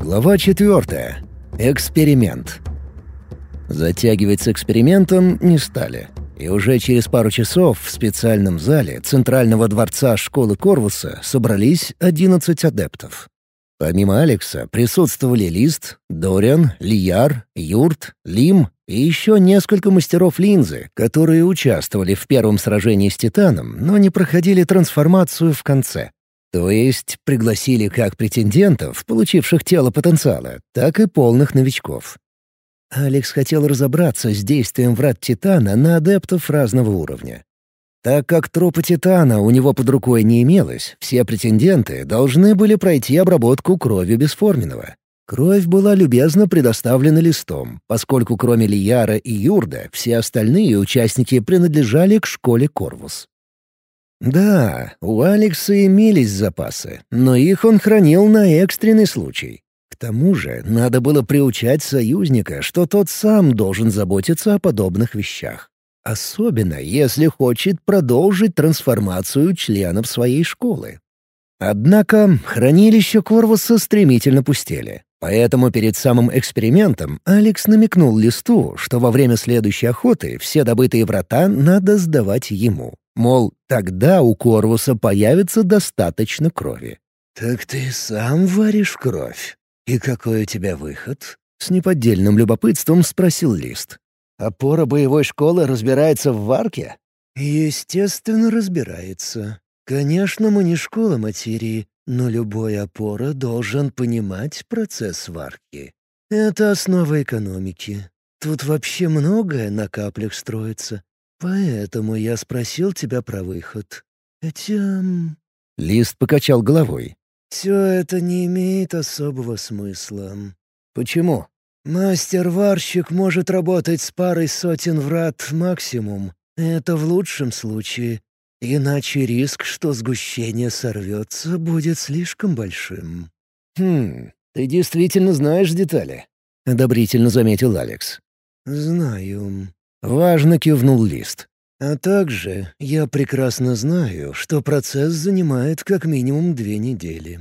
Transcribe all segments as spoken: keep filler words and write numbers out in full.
Глава четвертая. Эксперимент. Затягивать с экспериментом не стали. И уже через пару часов в специальном зале Центрального дворца школы Корвуса собрались одиннадцать адептов. Помимо Алекса присутствовали Лист, Дориан, Лияр, Юрт, Лим и еще несколько мастеров линзы, которые участвовали в первом сражении с Титаном, но не проходили трансформацию в конце. То есть пригласили как претендентов, получивших тело потенциала, так и полных новичков. Алекс хотел разобраться с действием врат Титана на адептов разного уровня. Так как трупа Титана у него под рукой не имелось, все претенденты должны были пройти обработку крови бесформенного. Кровь была любезно предоставлена Листом, поскольку кроме Лияра и Юрда все остальные участники принадлежали к школе Корвус. Да, у Алекса имелись запасы, но их он хранил на экстренный случай. К тому же надо было приучать союзника, что тот сам должен заботиться о подобных вещах. Особенно, если хочет продолжить трансформацию членов своей школы. Однако хранилища Корвуса стремительно пустели. Поэтому перед самым экспериментом Алекс намекнул Листу, что во время следующей охоты все добытые врата надо сдавать ему. Мол, тогда у Корвуса появится достаточно крови. «Так ты сам варишь кровь? И какой у тебя выход?» — с неподдельным любопытством спросил Лист. «Опора боевой школы разбирается в варке?» «Естественно, разбирается. Конечно, мы не школа материи, но любой опора должен понимать процесс варки. Это основа экономики. Тут вообще многое на каплях строится. Поэтому я спросил тебя про выход. Хотя...» Лист покачал головой. «Все это не имеет особого смысла». «Почему?» «Мастер-варщик может работать с парой сотен врат максимум. Это в лучшем случае. Иначе риск, что сгущение сорвется, будет слишком большим». «Хм, ты действительно знаешь детали?» — одобрительно заметил Алекс. «Знаю». Важно кивнул Лист. «А также я прекрасно знаю, что процесс занимает как минимум две недели».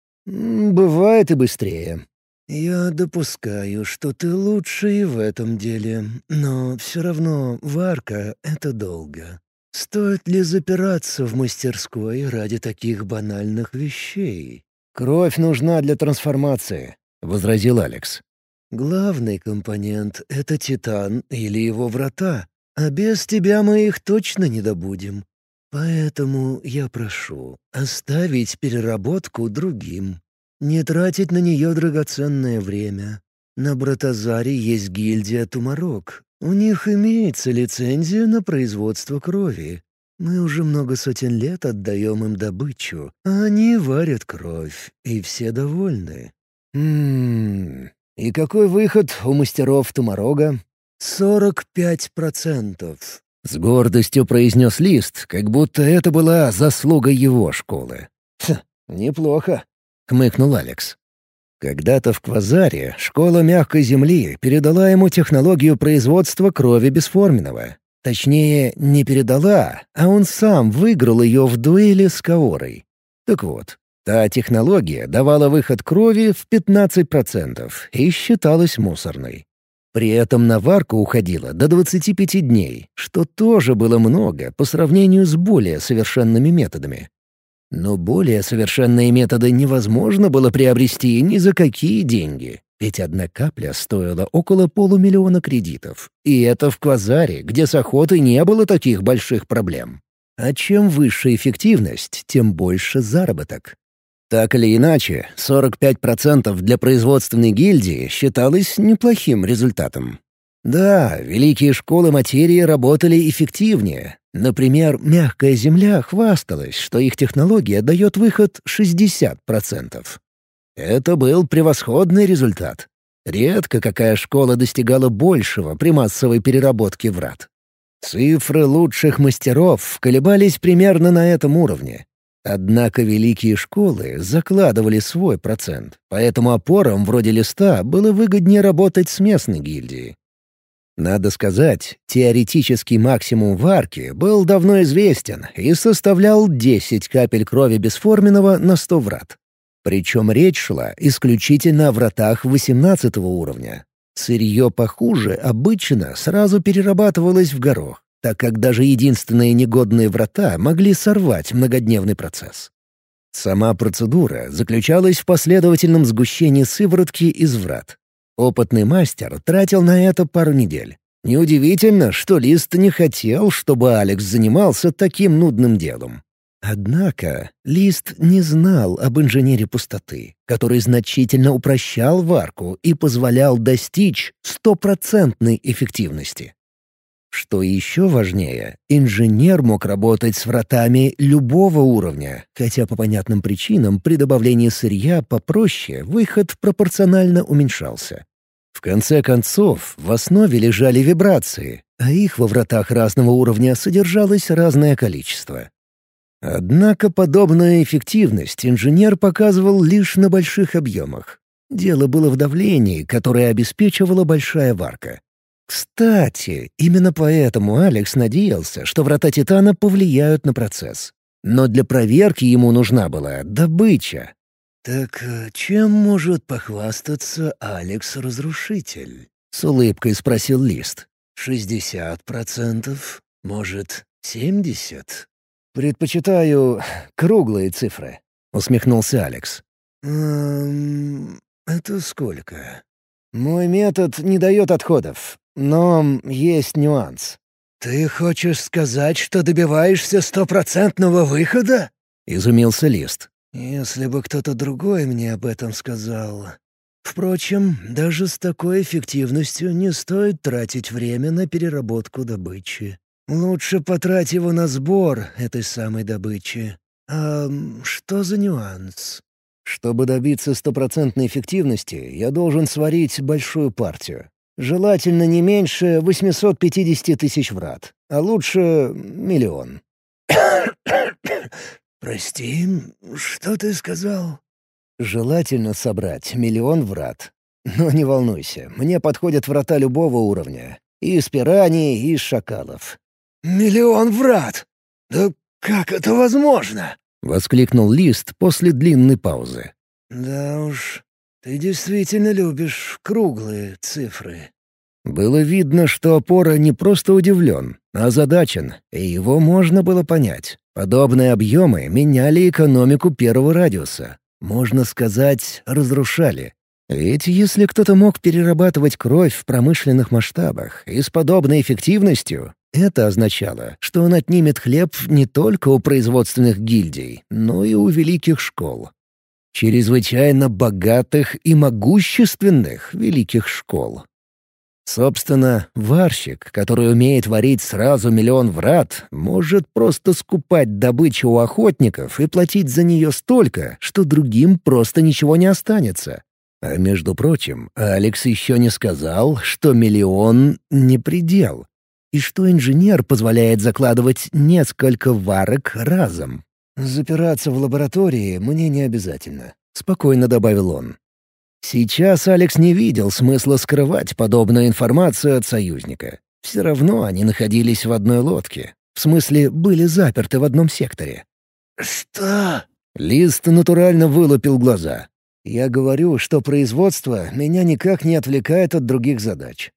«Бывает и быстрее». «Я допускаю, что ты лучший в этом деле, но все равно варка — это долго. Стоит ли запираться в мастерской ради таких банальных вещей?» «Кровь нужна для трансформации», — возразил Алекс. «Главный компонент — это Титан или его врата, а без тебя мы их точно не добудем. Поэтому я прошу оставить переработку другим. Не тратить на нее драгоценное время. На Братазаре есть гильдия Тумарок. У них имеется лицензия на производство крови. Мы уже много сотен лет отдаем им добычу, а они варят кровь, и все довольны». «Ммм... И какой выход у мастеров Тумарога?» «Сорок пять процентов», — с гордостью произнес Лист, как будто это была заслуга его школы. «Хм, неплохо», — хмыкнул Алекс. Когда-то в Квазаре школа мягкой земли передала ему технологию производства крови бесформенного. Точнее, не передала, а он сам выиграл ее в дуэли с Каорой. Так вот, та технология давала выход крови в пятнадцать процентов и считалась мусорной. При этом на варку уходило до двадцати пяти дней, что тоже было много по сравнению с более совершенными методами. Но более совершенные методы невозможно было приобрести ни за какие деньги, ведь одна капля стоила около полумиллиона кредитов. И это в Квазаре, где с охотой не было таких больших проблем. А чем выше эффективность, тем больше заработок. Так или иначе, сорок пять процентов для производственной гильдии считалось неплохим результатом. Да, великие школы материи работали эффективнее. Например, мягкая земля хвасталась, что их технология дает выход шестьдесят процентов. Это был превосходный результат. Редко какая школа достигала большего при массовой переработке врат. Цифры лучших мастеров колебались примерно на этом уровне. Однако великие школы закладывали свой процент, поэтому опорам вроде Листа было выгоднее работать с местной гильдией. Надо сказать, теоретический максимум варки был давно известен и составлял десять капель крови бесформенного на сто врат. Причем речь шла исключительно о вратах восемнадцатого уровня. Сырье похуже обычно сразу перерабатывалось в горох, так как даже единственные негодные врата могли сорвать многодневный процесс. Сама процедура заключалась в последовательном сгущении сыворотки из врат. Опытный мастер тратил на это пару недель. Неудивительно, что Лист не хотел, чтобы Алекс занимался таким нудным делом. Однако Лист не знал об инженере пустоты, который значительно упрощал варку и позволял достичь стопроцентной эффективности. Что еще важнее, инженер мог работать с вратами любого уровня, хотя по понятным причинам при добавлении сырья попроще выход пропорционально уменьшался. В конце концов, в основе лежали вибрации, а их во вратах разного уровня содержалось разное количество. Однако подобную эффективность инженер показывал лишь на больших объемах. Дело было в давлении, которое обеспечивала большая варка. Кстати, именно поэтому Алекс надеялся, что врата Титана повлияют на процесс. Но для проверки ему нужна была добыча. «Так чем может похвастаться Алекс-разрушитель?» — с улыбкой спросил Лист. «Шестьдесят процентов? Может, семьдесят?» «Предпочитаю круглые цифры», — усмехнулся Алекс. «Эм, это сколько?» «Мой метод не дает отходов, но есть нюанс». «Ты хочешь сказать, что добиваешься стопроцентного выхода?» — изумился Лист. «Если бы кто-то другой мне об этом сказал. Впрочем, даже с такой эффективностью не стоит тратить время на переработку добычи. Лучше потрать его на сбор этой самой добычи. А что за нюанс?» «Чтобы добиться стопроцентной эффективности, я должен сварить большую партию. Желательно не меньше восемьсот пятьдесят тысяч врат, а лучше миллион». «Прости, что ты сказал?» «Желательно собрать миллион врат. Но не волнуйся, мне подходят врата любого уровня. И из пираний, и из шакалов». «Миллион врат? Да как это возможно?» — воскликнул Лист после длинной паузы. «Да уж, ты действительно любишь круглые цифры». Было видно, что опора не просто удивлен, а озадачен, и его можно было понять. Подобные объемы меняли экономику первого радиуса. Можно сказать, разрушали. Ведь если кто-то мог перерабатывать кровь в промышленных масштабах и с подобной эффективностью, это означало, что он отнимет хлеб не только у производственных гильдий, но и у великих школ. Чрезвычайно богатых и могущественных великих школ. Собственно, варщик, который умеет варить сразу миллион врат, может просто скупать добычу у охотников и платить за нее столько, что другим просто ничего не останется. А между прочим, Алекс еще не сказал, что миллион — не предел, и что инженер позволяет закладывать несколько варок разом. «Запираться в лаборатории мне не обязательно», — спокойно добавил он. Сейчас Алекс не видел смысла скрывать подобную информацию от союзника. Все равно они находились в одной лодке. В смысле, были заперты в одном секторе. «Что?» Лист натурально вылупил глаза. «Я говорю, что производство меня никак не отвлекает от других задач».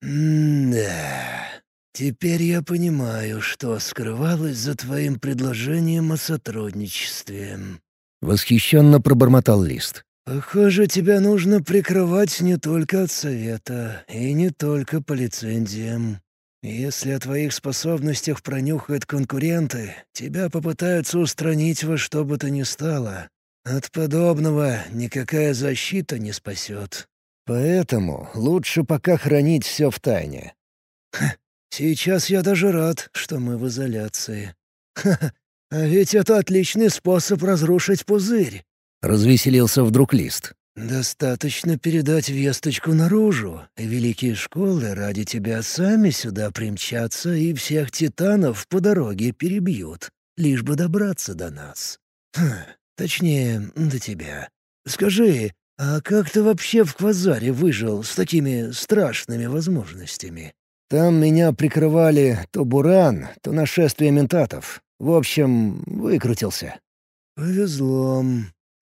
«М-да. Теперь я понимаю, что скрывалось за твоим предложением о сотрудничестве». Восхищенно пробормотал Лист. «Похоже, тебя нужно прикрывать не только от совета и не только по лицензиям. Если о твоих способностях пронюхают конкуренты, тебя попытаются устранить во что бы то ни стало. От подобного никакая защита не спасет. Поэтому лучше пока хранить все в тайне». Ха, сейчас я даже рад, что мы в изоляции. Ха-ха, а ведь это отличный способ разрушить пузырь. Развеселился вдруг Лист. «Достаточно передать весточку наружу, и великие школы ради тебя сами сюда примчатся и всех титанов по дороге перебьют, лишь бы добраться до нас. Хм, точнее, до тебя. Скажи, а как ты вообще в Квазаре выжил с такими страшными возможностями?» «Там меня прикрывали то буран, то нашествие ментатов. В общем, выкрутился». «Повезло.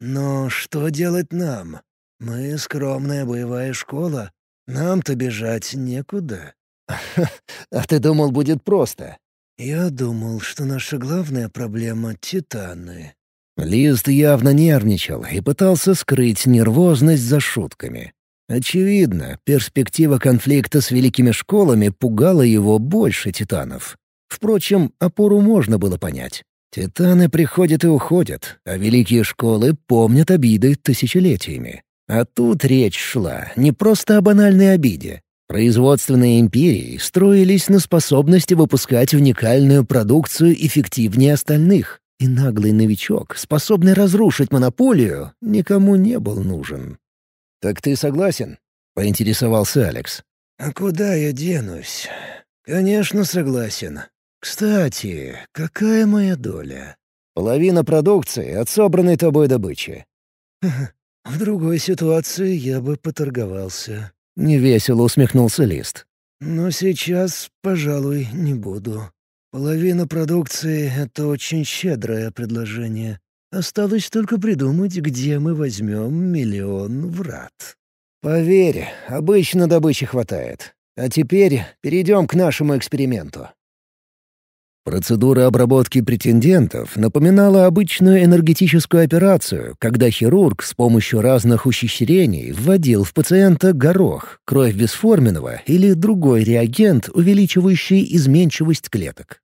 Но что делать нам? Мы скромная боевая школа. Нам-то бежать некуда. А ты думал, будет просто? Я думал, что наша главная проблема — титаны. Лист явно нервничал и пытался скрыть нервозность за шутками. Очевидно, перспектива конфликта с великими школами пугала его больше титанов. Впрочем, опору можно было понять. Титаны приходят и уходят, а великие школы помнят обиды тысячелетиями. А тут речь шла не просто о банальной обиде. Производственные империи строились на способности выпускать уникальную продукцию эффективнее остальных, и наглый новичок, способный разрушить монополию, никому не был нужен. «Так ты согласен?» — поинтересовался Алекс. «А куда я денусь? Конечно, согласен. Кстати, какая моя доля?» «Половина продукции от собранной тобой добычи». «В другой ситуации я бы поторговался», — невесело усмехнулся Лист. «Но сейчас, пожалуй, не буду. Половина продукции — это очень щедрое предложение. Осталось только придумать, где мы возьмем миллион врат». «Поверь, обычно добычи хватает. А теперь перейдем к нашему эксперименту». Процедура обработки претендентов напоминала обычную энергетическую операцию, когда хирург с помощью разных ухищрений вводил в пациента горох, кровь бесформенного или другой реагент, увеличивающий изменчивость клеток.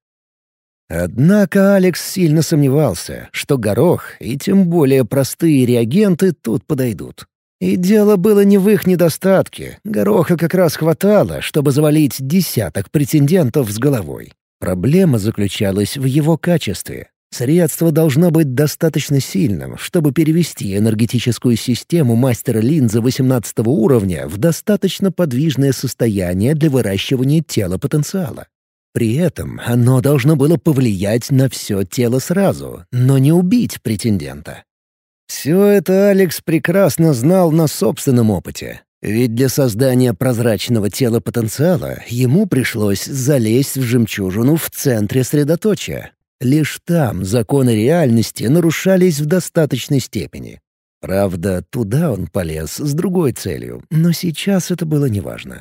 Однако Алекс сильно сомневался, что горох и тем более простые реагенты тут подойдут. И дело было не в их недостатке, гороха как раз хватало, чтобы завалить десяток претендентов с головой. Проблема заключалась в его качестве. Средство должно быть достаточно сильным, чтобы перевести энергетическую систему мастера линзы восемнадцатого уровня в достаточно подвижное состояние для выращивания тела потенциала. При этом оно должно было повлиять на все тело сразу, но не убить претендента. Все это Алекс прекрасно знал на собственном опыте. Ведь для создания прозрачного тела потенциала ему пришлось залезть в жемчужину в центре средоточия. Лишь там законы реальности нарушались в достаточной степени. Правда, туда он полез с другой целью, но сейчас это было неважно.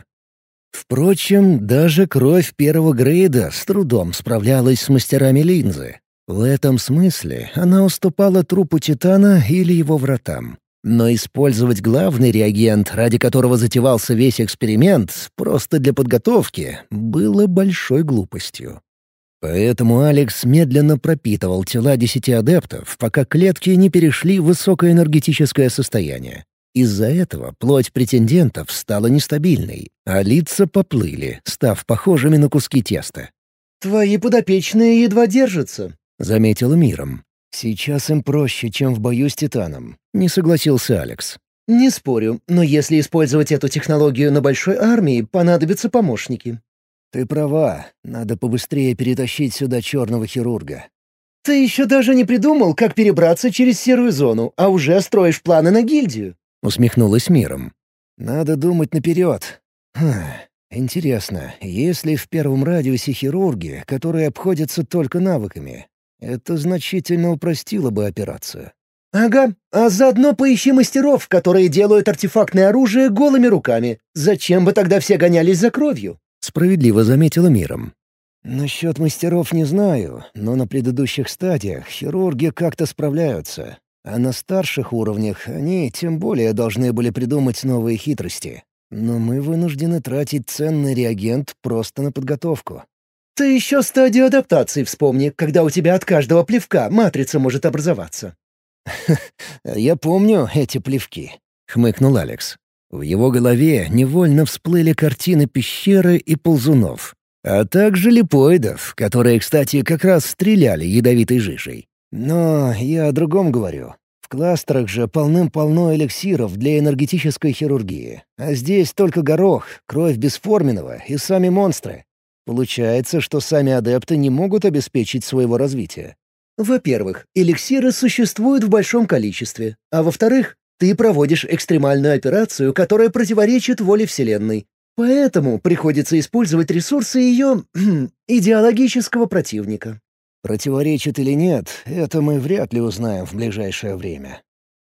Впрочем, даже кровь первого грейда с трудом справлялась с мастерами линзы. В этом смысле она уступала трупу Титана или его вратам. Но использовать главный реагент, ради которого затевался весь эксперимент, просто для подготовки, было большой глупостью. Поэтому Алекс медленно пропитывал тела десяти адептов, пока клетки не перешли в высокоэнергетическое состояние. Из-за этого плоть претендентов стала нестабильной, а лица поплыли, став похожими на куски теста. «Твои подопечные едва держатся», — заметил Миром. «Сейчас им проще, чем в бою с Титаном», — не согласился Алекс. «Не спорю, но если использовать эту технологию на большой армии, понадобятся помощники». «Ты права, надо побыстрее перетащить сюда черного хирурга». «Ты еще даже не придумал, как перебраться через серую зону, а уже строишь планы на гильдию», — усмехнулась Миром. «Надо думать наперед. Хм, интересно, есть ли в первом радиусе хирурги, которые обходятся только навыками? Это значительно упростило бы операцию». «Ага, а заодно поищи мастеров, которые делают артефактное оружие голыми руками. Зачем бы тогда все гонялись за кровью?» — справедливо заметила Миром. «Насчет мастеров не знаю, но на предыдущих стадиях хирурги как-то справляются. А на старших уровнях они тем более должны были придумать новые хитрости. Но мы вынуждены тратить ценный реагент просто на подготовку». «Ты еще стадию адаптации вспомни, когда у тебя от каждого плевка матрица может образоваться». «Я помню эти плевки», — хмыкнул Алекс. В его голове невольно всплыли картины пещеры и ползунов, а также липоидов, которые, кстати, как раз стреляли ядовитой жижей. Но я о другом говорю. В кластерах же полным-полно эликсиров для энергетической хирургии, а здесь только горох, кровь бесформенного и сами монстры. Получается, что сами адепты не могут обеспечить своего развития. Во-первых, эликсиры существуют в большом количестве, а во-вторых, ты проводишь экстремальную операцию, которая противоречит воле Вселенной. Поэтому приходится использовать ресурсы ее идеологического противника. Противоречит или нет, это мы вряд ли узнаем в ближайшее время.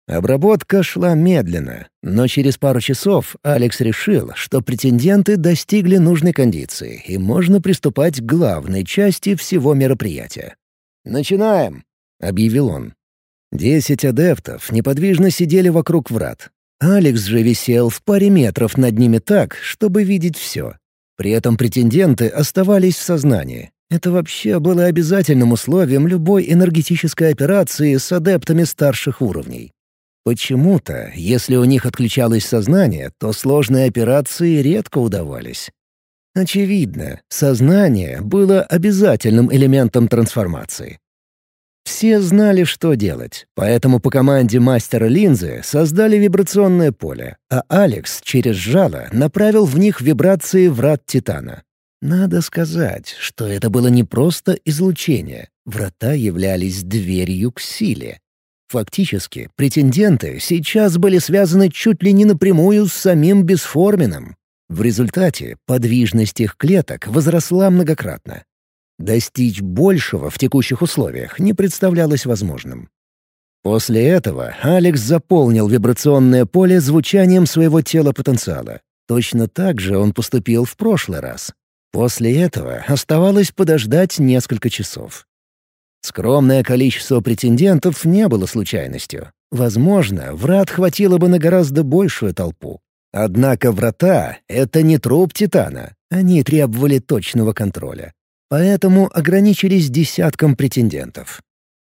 Обработка шла медленно, но через пару часов Алекс решил, что претенденты достигли нужной кондиции и можно приступать к главной части всего мероприятия. «Начинаем!» — объявил он. Десять адептов неподвижно сидели вокруг врат. Алекс же висел в паре метров над ними так, чтобы видеть все. При этом претенденты оставались в сознании. Это вообще было обязательным условием любой энергетической операции с адептами старших уровней. Почему-то, если у них отключалось сознание, то сложные операции редко удавались. Очевидно, сознание было обязательным элементом трансформации. Все знали, что делать, поэтому по команде мастера линзы создали вибрационное поле, а Алекс через жало направил в них вибрации врат Титана. Надо сказать, что это было не просто излучение, врата являлись дверью к силе. Фактически, претенденты сейчас были связаны чуть ли не напрямую с самим бесформенным. В результате подвижность их клеток возросла многократно. Достичь большего в текущих условиях не представлялось возможным. После этого Алекс заполнил вибрационное поле звучанием своего тела потенциала. Точно так же он поступил в прошлый раз. После этого оставалось подождать несколько часов. Скромное количество претендентов не было случайностью. Возможно, врат хватило бы на гораздо большую толпу. Однако врата — это не труп Титана. Они требовали точного контроля. Поэтому ограничились десятком претендентов.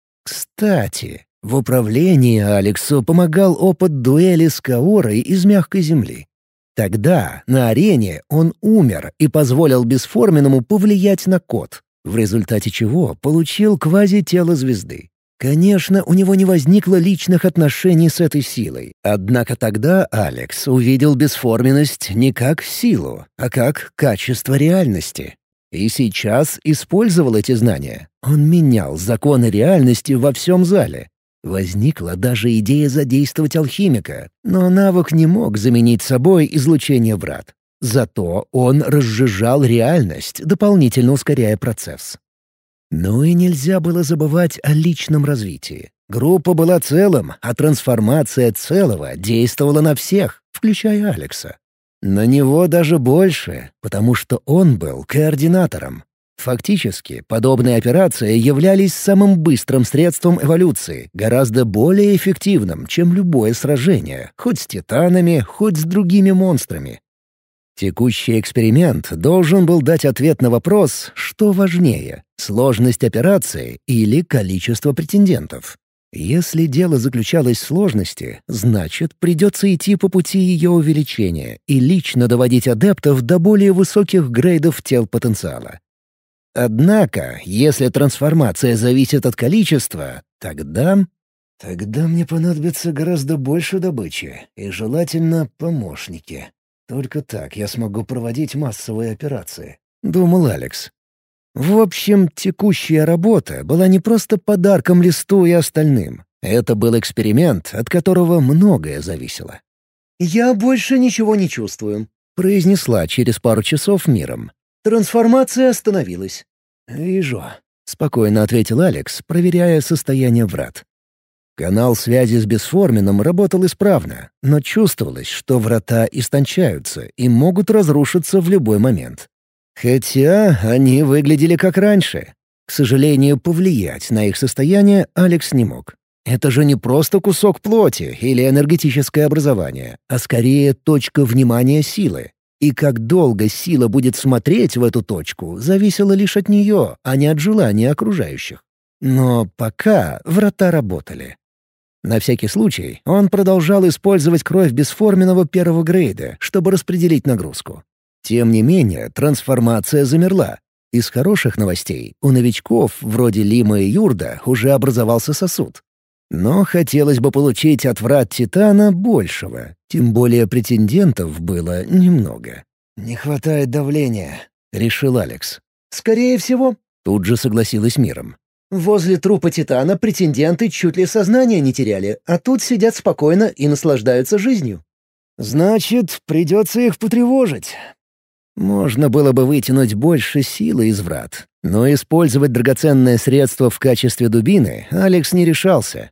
Кстати, в управлении Алексу помогал опыт дуэли с Каорой из мягкой земли. Тогда на арене он умер и позволил бесформенному повлиять на код, в результате чего получил квази-тело звезды. Конечно, у него не возникло личных отношений с этой силой, однако тогда Алекс увидел бесформенность не как силу, а как качество реальности. И сейчас использовал эти знания. Он менял законы реальности во всем зале. Возникла даже идея задействовать алхимика, но навык не мог заменить собой излучение врат. Зато он разжижал реальность, дополнительно ускоряя процесс. Но и нельзя было забывать о личном развитии. Группа была целым, а трансформация целого действовала на всех, включая Алекса. На него даже больше, потому что он был координатором. Фактически, подобные операции являлись самым быстрым средством эволюции, гораздо более эффективным, чем любое сражение, хоть с титанами, хоть с другими монстрами. Текущий эксперимент должен был дать ответ на вопрос, что важнее — сложность операции или количество претендентов. Если дело заключалось в сложности, значит, придется идти по пути ее увеличения и лично доводить адептов до более высоких грейдов тел потенциала. Однако, если трансформация зависит от количества, тогда... Тогда мне понадобится гораздо больше добычи, и желательно помощники. Только так я смогу проводить массовые операции, — думал Алекс. В общем, текущая работа была не просто подарком Листу и остальным. Это был эксперимент, от которого многое зависело. «Я больше ничего не чувствую», — произнесла через пару часов миром. «Трансформация остановилась». «Вижу», — спокойно ответил Алекс, проверяя состояние врат. Канал связи с бесформенным работал исправно, но чувствовалось, что врата истончаются и могут разрушиться в любой момент. Хотя они выглядели как раньше. К сожалению, повлиять на их состояние Алекс не мог. Это же не просто кусок плоти или энергетическое образование, а скорее точка внимания силы. И как долго сила будет смотреть в эту точку, зависело лишь от нее, а не от желания окружающих. Но пока врата работали. На всякий случай он продолжал использовать кровь бесформенного первого грейда, чтобы распределить нагрузку. Тем не менее, трансформация замерла. Из хороших новостей у новичков, вроде Лима и Юрда, уже образовался сосуд. Но хотелось бы получить от врат Титана большего, тем более претендентов было немного. «Не хватает давления», — решил Алекс. «Скорее всего», — тут же согласилась миром. «Возле трупа Титана претенденты чуть ли сознание не теряли, а тут сидят спокойно и наслаждаются жизнью». «Значит, придется их потревожить». Можно было бы вытянуть больше силы из врат, но использовать драгоценное средство в качестве дубины Алекс не решался.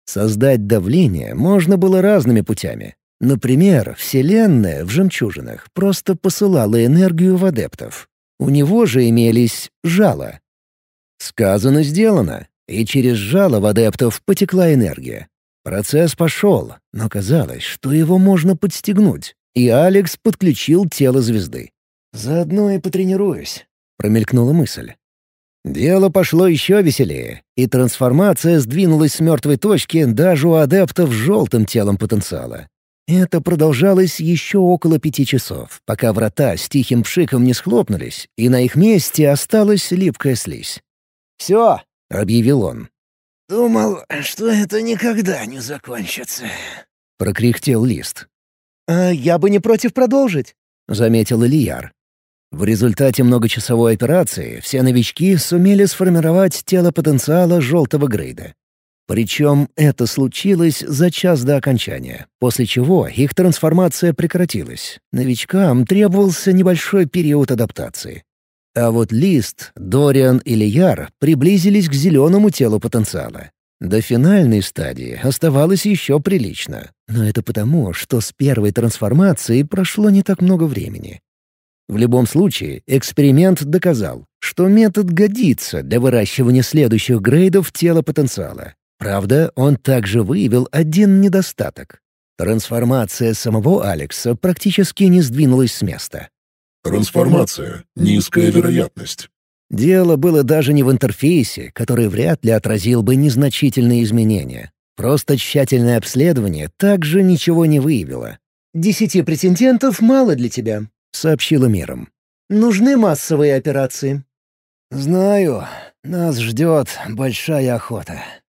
Создать давление можно было разными путями. Например, Вселенная в жемчужинах просто посылала энергию в адептов. У него же имелись жало. Сказано, сделано, и через жало в адептов потекла энергия. Процесс пошел, но казалось, что его можно подстегнуть, и Алекс подключил тело звезды. «Заодно и потренируюсь», — промелькнула мысль. Дело пошло еще веселее, и трансформация сдвинулась с мертвой точки даже у адептов с желтым телом потенциала. Это продолжалось еще около пяти часов, пока врата с тихим пшиком не схлопнулись, и на их месте осталась липкая слизь. «Все!» — объявил он. «Думал, что это никогда не закончится», — прокряхтел Лист. «А я бы не против продолжить», — заметил Ильяр. В результате многочасовой операции все новички сумели сформировать тело потенциала желтого грейда. Причем это случилось за час до окончания, после чего их трансформация прекратилась. Новичкам требовался небольшой период адаптации. А вот Лист, Дориан и Лияр приблизились к зеленому телу потенциала. До финальной стадии оставалось еще прилично, но это потому, что с первой трансформацией прошло не так много времени. В любом случае, эксперимент доказал, что метод годится для выращивания следующих грейдов тела потенциала. Правда, он также выявил один недостаток. Трансформация самого Алекса практически не сдвинулась с места. Трансформация. Низкая вероятность. Дело было даже не в интерфейсе, который вряд ли отразил бы незначительные изменения. Просто тщательное обследование также ничего не выявило. «Десяти претендентов мало для тебя», — сообщила Миром. «Нужны массовые операции». «Знаю, нас ждет большая охота»,